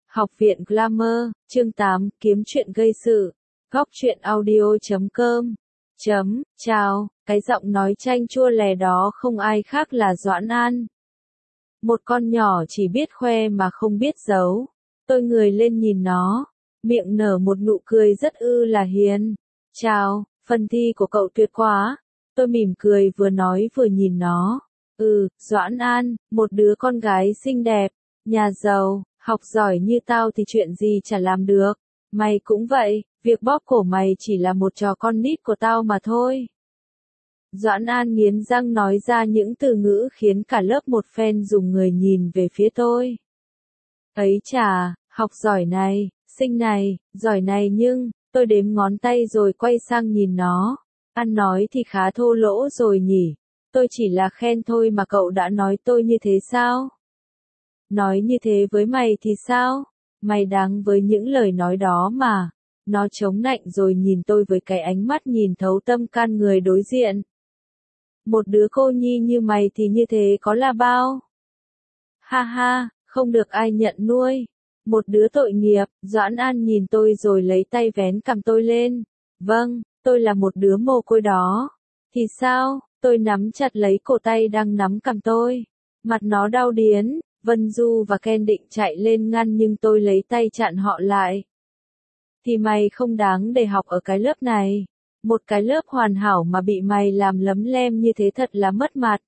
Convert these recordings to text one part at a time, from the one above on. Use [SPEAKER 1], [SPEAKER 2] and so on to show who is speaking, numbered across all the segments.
[SPEAKER 1] Học viện Glamour, chương 8, kiếm chuyện gây sự. Góc truyện audio.com. Chào, cái giọng nói chanh chua lè đó không ai khác là Doãn An. Một con nhỏ chỉ biết khoe mà không biết giấu. Tôi ngời lên nhìn nó, miệng nở một nụ cười rất là hiền. Chào, phần thi của cậu tuyệt quá. Tôi mỉm cười vừa nói vừa nhìn nó. Doãn An, một đứa con gái xinh đẹp, nhà giàu, học giỏi như tao thì chuyện gì chả làm được. Mày cũng vậy, việc bóp cổ mày chỉ là một trò con nít của tao mà thôi. Doãn An nghiến răng nói ra những từ ngữ khiến cả lớp một phen rùng người nhìn về phía tôi. Ấy chà, học giỏi này, xinh này, giỏi này nhưng, tôi đếm ngón tay rồi quay sang nhìn nó. Ăn nói thì khá thô lỗ rồi nhỉ. Tôi chỉ là khen thôi mà cậu đã nói tôi như thế sao? Nói như thế với mày thì sao? Mày đáng với những lời nói đó mà. Nó chống nạnh rồi nhìn tôi với cái ánh mắt nhìn thấu tâm can người đối diện. Một đứa cô nhi như mày thì như thế có là bao? Ha ha, không được ai nhận nuôi. Một đứa tội nghiệp. Doãn An nhìn tôi rồi lấy tay vén cằm tôi lên. Vâng, tôi là một đứa mồ côi đó. Thì sao? Tôi nắm chặt lấy cổ tay đang nắm cằm tôi. Mặt nó đau điến. Vân Du và Ken định chạy lên ngăn nhưng tôi lấy tay chặn họ lại. Thì mày không đáng để học ở cái lớp này. Một cái lớp hoàn hảo mà bị mày làm lấm lem như thế thật là mất mặt.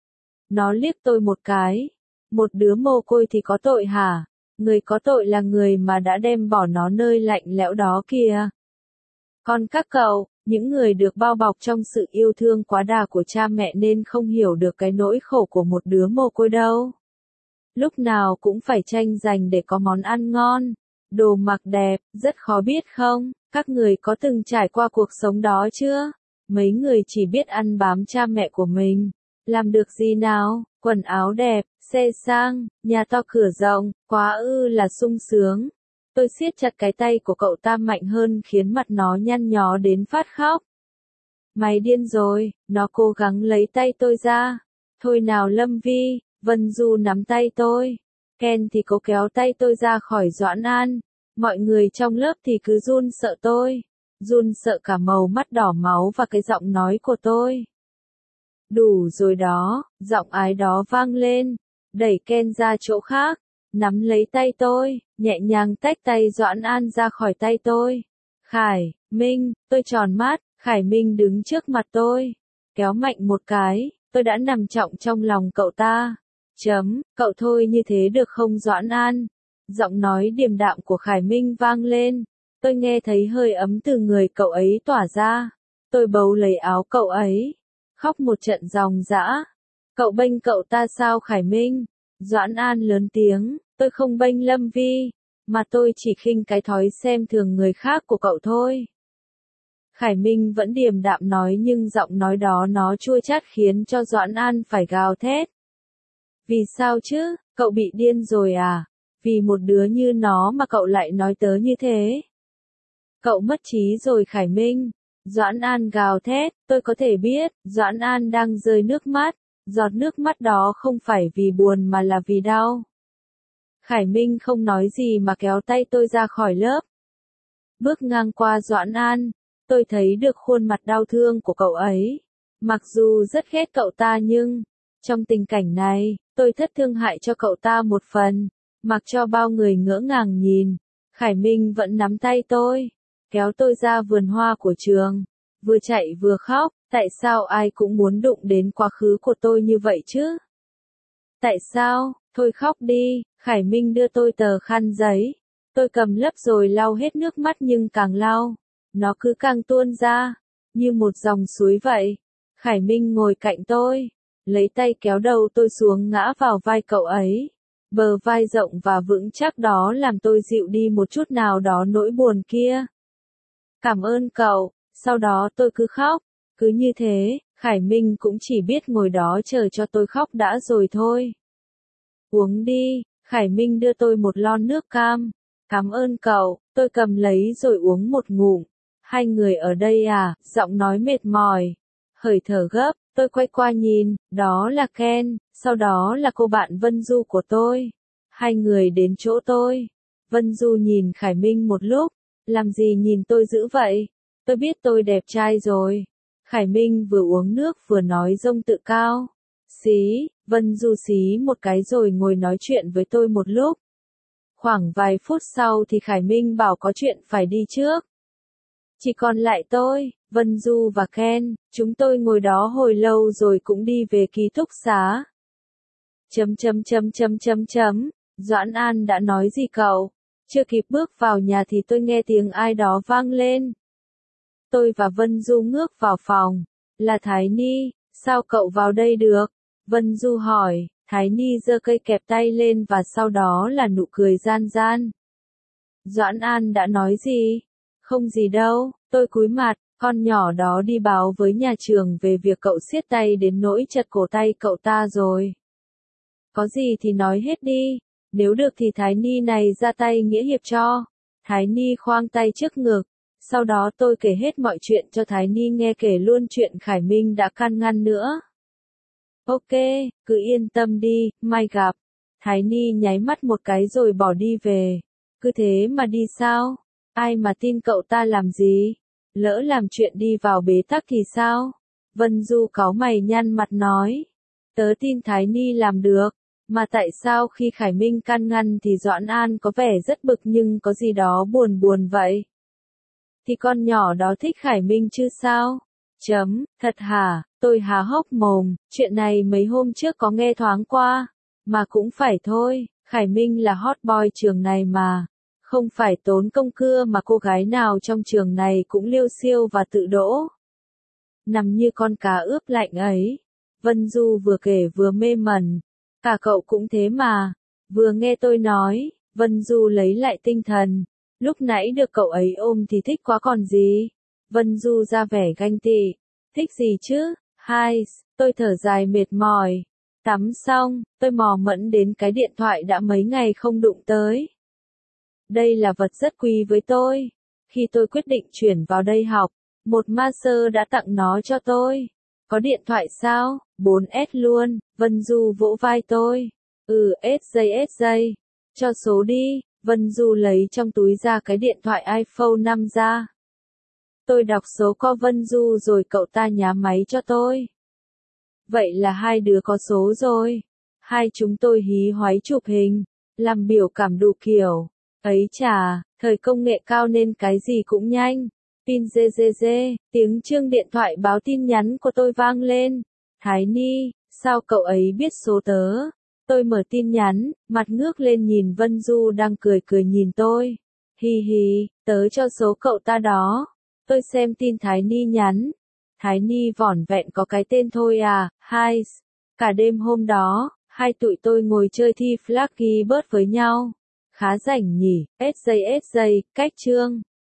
[SPEAKER 1] Nó liếc tôi một cái. Một đứa mồ côi thì có tội hả? Người có tội là người mà đã đem bỏ nó nơi lạnh lẽo đó kìa. Còn các cậu, những người được bao bọc trong sự yêu thương quá đà của cha mẹ nên không hiểu được cái nỗi khổ của một đứa mồ côi đâu. Lúc nào cũng phải tranh giành để có món ăn ngon, đồ mặc đẹp, rất khó biết không? Các người có từng trải qua cuộc sống đó chưa? Mấy người chỉ biết ăn bám cha mẹ của mình. Làm được gì nào? Quần áo đẹp, xe sang, nhà to cửa rộng, quá là sung sướng. Tôi siết chặt cái tay của cậu ta mạnh hơn khiến mặt nó nhăn nhó đến phát khóc. Mày điên rồi, nó cố gắng lấy tay tôi ra. Thôi nào Lâm Vi. Vân Du nắm tay tôi. Ken thì cố kéo tay tôi ra khỏi Doãn An. Mọi người trong lớp thì cứ run sợ tôi. Run sợ cả màu mắt đỏ máu và cái giọng nói của tôi. Đủ rồi đó, giọng ái đó vang lên. Đẩy Ken ra chỗ khác. Nắm lấy tay tôi, nhẹ nhàng tách tay Doãn An ra khỏi tay tôi. Khải, Minh, tôi tròn mắt. Khải Minh đứng trước mặt tôi. Kéo mạnh một cái, tôi đã nằm trọng trong lòng cậu ta. Cậu thôi như thế được không Doãn An? Giọng nói điềm đạm của Khải Minh vang lên. Tôi nghe thấy hơi ấm từ người cậu ấy tỏa ra. Tôi bấu lấy áo cậu ấy. Khóc một trận ròng rã. Cậu bênh cậu ta sao Khải Minh? Doãn An lớn tiếng. Tôi không bênh Lâm Vi. Mà tôi chỉ khinh cái thói xem thường người khác của cậu thôi. Khải Minh vẫn điềm đạm nói nhưng giọng nói đó nó chua chát khiến cho Doãn An phải gào thét. Vì sao chứ, cậu bị điên rồi à? Vì một đứa như nó mà cậu lại nói tớ như thế. Cậu mất trí rồi Khải Minh. Doãn An gào thét, tôi có thể biết, Doãn An đang rơi nước mắt. Giọt nước mắt đó không phải vì buồn mà là vì đau. Khải Minh không nói gì mà kéo tay tôi ra khỏi lớp. Bước ngang qua Doãn An, tôi thấy được khuôn mặt đau thương của cậu ấy. Mặc dù rất ghét cậu ta nhưng, trong tình cảnh này, tôi thất thương hại cho cậu ta một phần, mặc cho bao người ngỡ ngàng nhìn. Khải Minh vẫn nắm tay tôi, kéo tôi ra vườn hoa của trường, vừa chạy vừa khóc, tại sao ai cũng muốn đụng đến quá khứ của tôi như vậy chứ? Tại sao? Thôi khóc đi, Khải Minh đưa tôi tờ khăn giấy. Tôi cầm lấp rồi lau hết nước mắt nhưng càng lau, nó cứ càng tuôn ra, như một dòng suối vậy. Khải Minh ngồi cạnh tôi. Lấy tay kéo đầu tôi xuống ngã vào vai cậu ấy. Bờ vai rộng và vững chắc đó làm tôi dịu đi một chút nào đó nỗi buồn kia. Cảm ơn cậu, sau đó tôi cứ khóc. Cứ như thế, Khải Minh cũng chỉ biết ngồi đó chờ cho tôi khóc đã rồi thôi. Uống đi, Khải Minh đưa tôi một lon nước cam. Cảm ơn cậu, tôi cầm lấy rồi uống một ngụm. Hai người ở đây à, giọng nói mệt mỏi. Hơi thở gấp. Tôi quay qua nhìn, đó là Ken, sau đó là cô bạn Vân Du của tôi. Hai người đến chỗ tôi. Vân Du nhìn Khải Minh một lúc, làm gì nhìn tôi dữ vậy? Tôi biết tôi đẹp trai rồi. Khải Minh vừa uống nước vừa nói dông tự cao. Xí, Vân Du xí một cái rồi ngồi nói chuyện với tôi một lúc. Khoảng vài phút sau thì Khải Minh bảo có chuyện phải đi trước. Chỉ còn lại tôi, Vân Du và Ken, chúng tôi ngồi đó hồi lâu rồi cũng đi về ký túc xá. Doãn An đã nói gì cậu? Chưa kịp bước vào nhà thì tôi nghe tiếng ai đó vang lên. Tôi và Vân Du ngước vào phòng. Là Thái Ni, sao cậu vào đây được? Vân Du hỏi, Thái Ni giơ cây kẹp tay lên và sau đó là nụ cười gian gian. Doãn An đã nói gì? Không gì đâu, tôi cúi mặt, con nhỏ đó đi báo với nhà trường về việc cậu siết tay đến nỗi chật cổ tay cậu ta rồi. Có gì thì nói hết đi, nếu được thì Thái Ni này ra tay nghĩa hiệp cho. Thái Ni khoang tay trước ngực, sau đó tôi kể hết mọi chuyện cho Thái Ni nghe, kể luôn chuyện Khải Minh đã can ngăn nữa. Ok, cứ yên tâm đi, mai gặp. Thái Ni nháy mắt một cái rồi bỏ đi về. Cứ thế mà đi sao? Ai mà tin cậu ta làm gì? Lỡ làm chuyện đi vào bế tắc thì sao? Vân Du cáu mày nhăn mặt nói. Tớ tin Thái Ni làm được. Mà tại sao khi Khải Minh can ngăn thì Doãn An có vẻ rất bực nhưng có gì đó buồn buồn vậy? Thì con nhỏ đó thích Khải Minh chứ sao? Thật hả? Tôi há hốc mồm, chuyện này mấy hôm trước có nghe thoáng qua. Mà cũng phải thôi, Khải Minh là hot boy trường này mà. Không phải tốn công cưa mà cô gái nào trong trường này cũng liêu xiêu và tự đỗ. Nằm như con cá ướp lạnh ấy. Vân Du vừa kể vừa mê mẩn. Cả cậu cũng thế mà. Vừa nghe tôi nói, Vân Du lấy lại tinh thần. Lúc nãy được cậu ấy ôm thì thích quá còn gì. Vân Du ra vẻ ganh tị. Thích gì chứ? Hai, tôi thở dài mệt mỏi. Tắm xong, tôi mò mẫm đến cái điện thoại đã mấy ngày không đụng tới. Đây là vật rất quý với tôi. Khi tôi quyết định chuyển vào đây học, một master đã tặng nó cho tôi. Có điện thoại sao? 4S luôn, Vân Du vỗ vai tôi. SJ. Cho số đi, Vân Du lấy trong túi ra cái điện thoại iPhone 5 ra. Tôi đọc số có Vân Du rồi cậu ta nhá máy cho tôi. Vậy là hai đứa có số rồi. Hai chúng tôi hí hoáy chụp hình, làm biểu cảm đủ kiểu. Ấy chà, thời công nghệ cao nên cái gì cũng nhanh. Pin ZZZ, tiếng chuông điện thoại báo tin nhắn của tôi vang lên. Thái Ni, sao cậu ấy biết số tớ? Tôi mở tin nhắn, mặt ngước lên nhìn Vân Du đang cười cười nhìn tôi. Hi hi, tớ cho số cậu ta đó. Tôi xem tin Thái Ni nhắn. Thái Ni vỏn vẹn có cái tên thôi à, hai. Cả đêm hôm đó, hai tụi tôi ngồi chơi thi Flappy Bird với nhau. Khá rảnh nhỉ, SJ, cách chương.